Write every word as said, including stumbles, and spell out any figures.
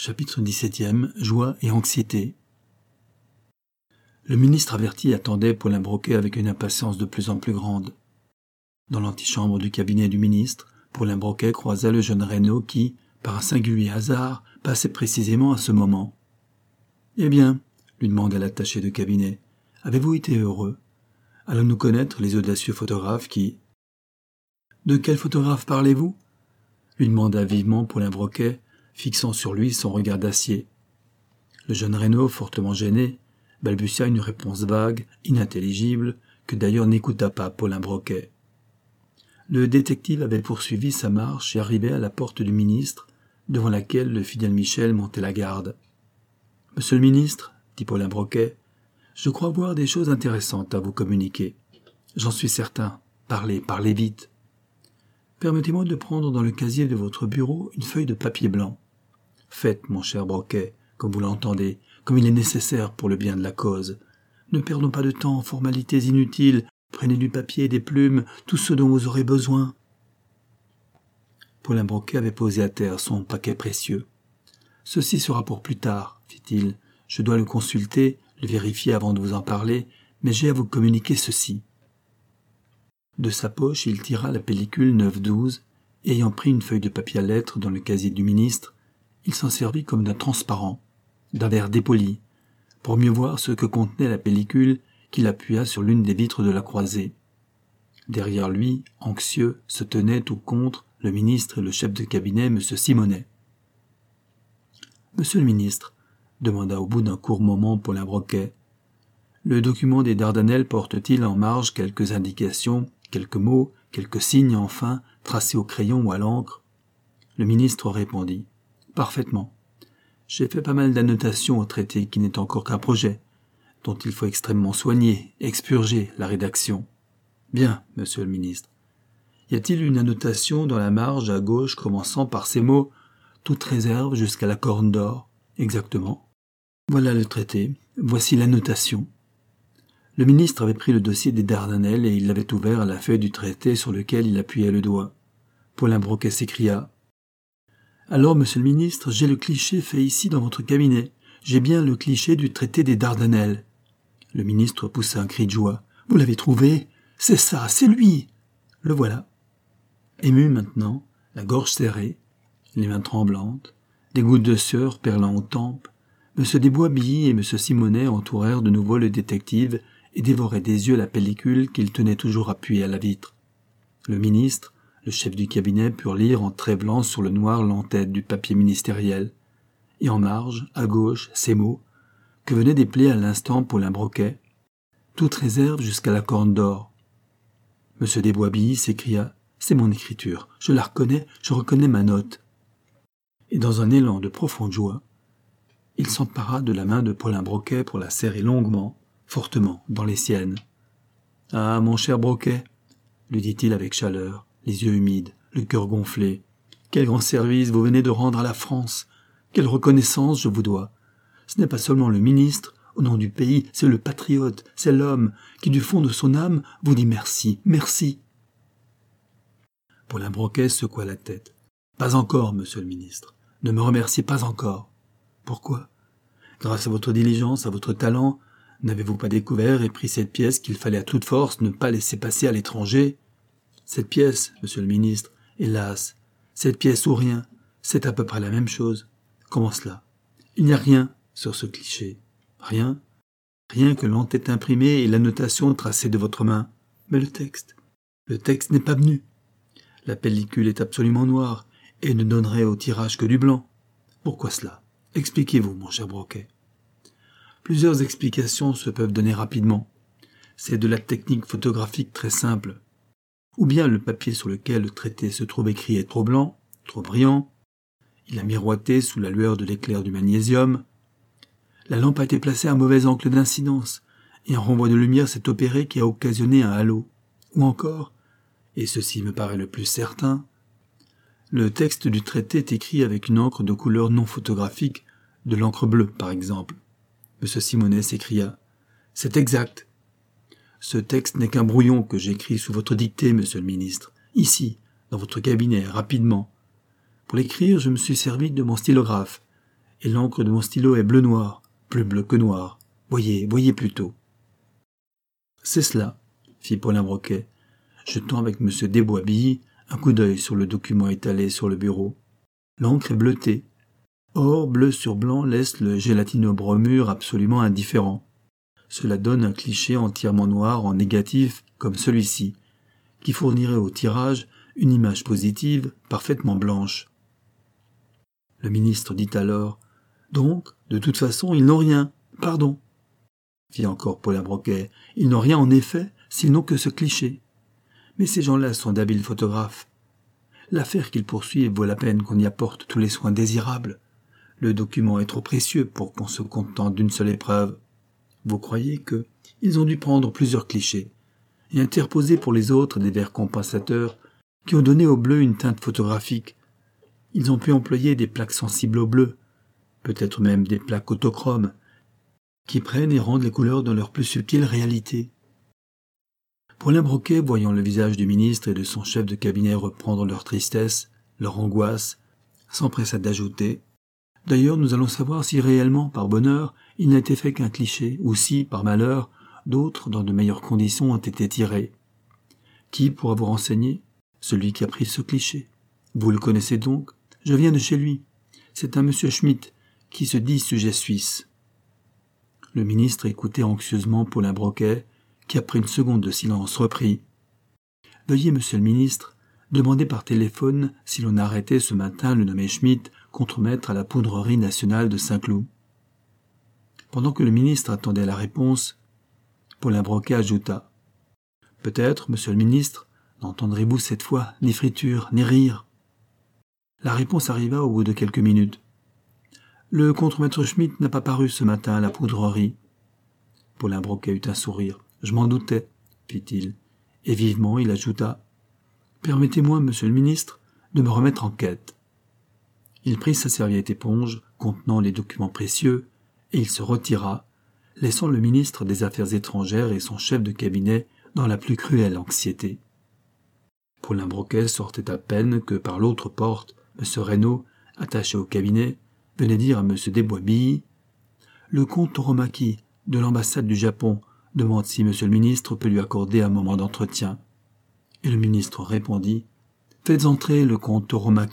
Chapitre dix-septième. Joie et anxiété. Le ministre averti attendait Paulin Broquet avec une impatience de plus en plus grande. Dans l'antichambre du cabinet du ministre, Paulin Broquet croisa le jeune Reynaud qui, par un singulier hasard, passait précisément à ce moment. « Eh bien, lui demanda l'attaché de cabinet, avez-vous été heureux? Allons-nous connaître les audacieux photographes qui... »« De quel photographe parlez-vous » lui demanda vivement Paulin Broquet, fixant sur lui son regard d'acier. Le jeune Reynaud, fortement gêné, balbutia une réponse vague, inintelligible, que d'ailleurs n'écouta pas Paulin Broquet. Le détective avait poursuivi sa marche et arrivait à la porte du ministre, devant laquelle le fidèle Michel montait la garde. « Monsieur le ministre, dit Paulin Broquet, je crois voir des choses intéressantes à vous communiquer. J'en suis certain. Parlez, parlez vite. Permettez-moi de prendre dans le casier de votre bureau une feuille de papier blanc. Faites, mon cher Broquet, comme vous l'entendez, comme il est nécessaire pour le bien de la cause. Ne perdons pas de temps en formalités inutiles. Prenez du papier et des plumes, tout ce dont vous aurez besoin. » Paulin Broquet avait posé à terre son paquet précieux. « Ceci sera pour plus tard, fit-il. Je dois le consulter, le vérifier avant de vous en parler, mais j'ai à vous communiquer ceci. » De sa poche, il tira la pellicule neuf douze, et ayant pris une feuille de papier à lettres dans le casier du ministre, il s'en servit comme d'un transparent, d'un verre dépoli, pour mieux voir ce que contenait la pellicule qu'il appuya sur l'une des vitres de la croisée. Derrière lui, anxieux, se tenaient tout contre le ministre et le chef de cabinet, M. Simonet. « Monsieur le ministre, » demanda au bout d'un court moment Paulin Broquet, « le document des Dardanelles porte-t-il en marge quelques indications, quelques mots, quelques signes enfin, tracés au crayon ou à l'encre ?» Le ministre répondit. « Parfaitement. J'ai fait pas mal d'annotations au traité qui n'est encore qu'un projet, dont il faut extrêmement soigner, expurger la rédaction. Bien, monsieur le ministre. Y a-t-il une annotation dans la marge à gauche commençant par ces mots « toute réserve jusqu'à la corne d'or » ? Exactement. Voilà le traité, voici l'annotation. Le ministre avait pris le dossier des Dardanelles et il l'avait ouvert à la feuille du traité sur lequel il appuyait le doigt. Paulin Broquet s'écria. « Alors, monsieur le ministre, j'ai le cliché fait ici dans votre cabinet. J'ai bien le cliché du traité des Dardanelles. » Le ministre poussa un cri de joie. « Vous l'avez trouvé? C'est ça, c'est lui !» Le voilà. Ému maintenant, la gorge serrée, les mains tremblantes, des gouttes de sueur perlant aux tempes, M. Desbois-Billy et M. Simonet entourèrent de nouveau le détective et dévoraient des yeux la pellicule qu'il tenait toujours appuyée à la vitre. Le ministre, le chef du cabinet, purent lire en traits blancs sur le noir l'entête du papier ministériel, et en marge, à gauche, ces mots, que venait d'épeler à l'instant Paulin Broquet, « toute réserve jusqu'à la corne d'or ». M. Desbois-Billy s'écria « C'est mon écriture, je la reconnais, je reconnais ma note ». Et dans un élan de profonde joie, il s'empara de la main de Paulin Broquet pour la serrer longuement, fortement, dans les siennes. « Ah, mon cher Broquet, » lui dit-il avec chaleur, les yeux humides, le cœur gonflé, « quel grand service vous venez de rendre à la France, quelle reconnaissance je vous dois. Ce n'est pas seulement le ministre, au nom du pays, c'est le patriote, c'est l'homme qui, du fond de son âme, vous dit merci, merci. » Paulin Broquet secoua la tête. « Pas encore, monsieur le ministre. Ne me remerciez pas encore. » « Pourquoi ? Grâce à votre diligence, à votre talent, n'avez-vous pas découvert et pris cette pièce qu'il fallait à toute force ne pas laisser passer à l'étranger ? Cette pièce, monsieur le ministre, hélas, cette pièce ou rien, c'est à peu près la même chose. Comment cela ? Il n'y a rien sur ce cliché. Rien ? Rien que l'entête imprimée et l'annotation tracée de votre main. Mais le texte, le texte n'est pas venu. La pellicule est absolument noire et ne donnerait au tirage que du blanc. Pourquoi cela ? Expliquez-vous, mon cher Broquet. Plusieurs explications se peuvent donner rapidement. C'est de la technique photographique très simple. Ou bien le papier sur lequel le traité se trouve écrit est trop blanc, trop brillant. Il a miroité sous la lueur de l'éclair du magnésium. La lampe a été placée à un mauvais angle d'incidence, et un renvoi de lumière s'est opéré qui a occasionné un halo. Ou encore, et ceci me paraît le plus certain, le texte du traité est écrit avec une encre de couleur non photographique, de l'encre bleue par exemple. M. Simonet s'écria « C'est exact. Ce texte n'est qu'un brouillon que j'écris sous votre dictée, monsieur le ministre, ici, dans votre cabinet, rapidement. Pour l'écrire, je me suis servi de mon stylographe, Et l'encre de mon stylo est bleu-noir, plus bleu que noir. Voyez, voyez plutôt. C'est cela, fit Paulin Broquet, jetant avec M. Desbois-Billy un coup d'œil sur le document étalé sur le bureau. L'encre est bleutée. Or, bleu sur blanc laisse le gélatino-bromure absolument indifférent. Cela donne un cliché entièrement noir en négatif comme celui-ci, qui fournirait au tirage une image positive parfaitement blanche. Le ministre dit alors « Donc, de toute façon, ils n'ont rien, pardon !» fit encore Paulin Broquet. « Ils n'ont rien en effet, s'ils n'ont que ce cliché. Mais ces gens-là sont d'habiles photographes. L'affaire qu'ils poursuivent vaut la peine qu'on y apporte tous les soins désirables. Le document est trop précieux pour qu'on se contente d'une seule épreuve. Vous croyez que ils ont dû prendre plusieurs clichés et interposer pour les autres des verres compensateurs qui ont donné au bleu une teinte photographique. Ils ont pu employer des plaques sensibles au bleu, peut-être même des plaques autochromes, qui prennent et rendent les couleurs dans leur plus subtile réalité. » Paulin Broquet, voyant le visage du ministre et de son chef de cabinet reprendre leur tristesse, leur angoisse, s'empressa d'ajouter « D'ailleurs, nous allons savoir si réellement, par bonheur, il n'a été fait qu'un cliché, ou si, par malheur, d'autres, dans de meilleures conditions, ont été tirés. Qui pourra vous renseigner? Celui qui a pris ce cliché. Vous le connaissez donc? Je viens de chez lui. C'est un monsieur Schmitt, qui se dit sujet suisse. » Le ministre écoutait anxieusement Paulin Broquet, qui après une seconde de silence reprit. « Veuillez, monsieur le ministre, demander par téléphone si l'on a arrêté ce matin le nommé Schmitt, contremaître à la poudrerie nationale de Saint-Cloud. » Pendant que le ministre attendait la réponse, Paulin Broquet ajouta « Peut-être, monsieur le ministre, n'entendrez-vous cette fois ni friture, ni rire. » La réponse arriva au bout de quelques minutes. « Le contremaître Schmitt n'a pas paru ce matin à la poudrerie. » Paulin Broquet eut un sourire. « Je m'en doutais, » fit-il, et vivement il ajouta « Permettez-moi, monsieur le ministre, de me remettre en quête. » Il prit sa serviette éponge contenant les documents précieux, et il se retira, laissant le ministre des Affaires étrangères et son chef de cabinet dans la plus cruelle anxiété. Paulin Broquet sortait à peine que, par l'autre porte, M. Reynaud, attaché au cabinet, venait dire à M. Desbois-Billy « Le comte Toromaki, de l'ambassade du Japon, demande si M. le ministre peut lui accorder un moment d'entretien. » Et le ministre répondit « Faites entrer le comte Toromaki. »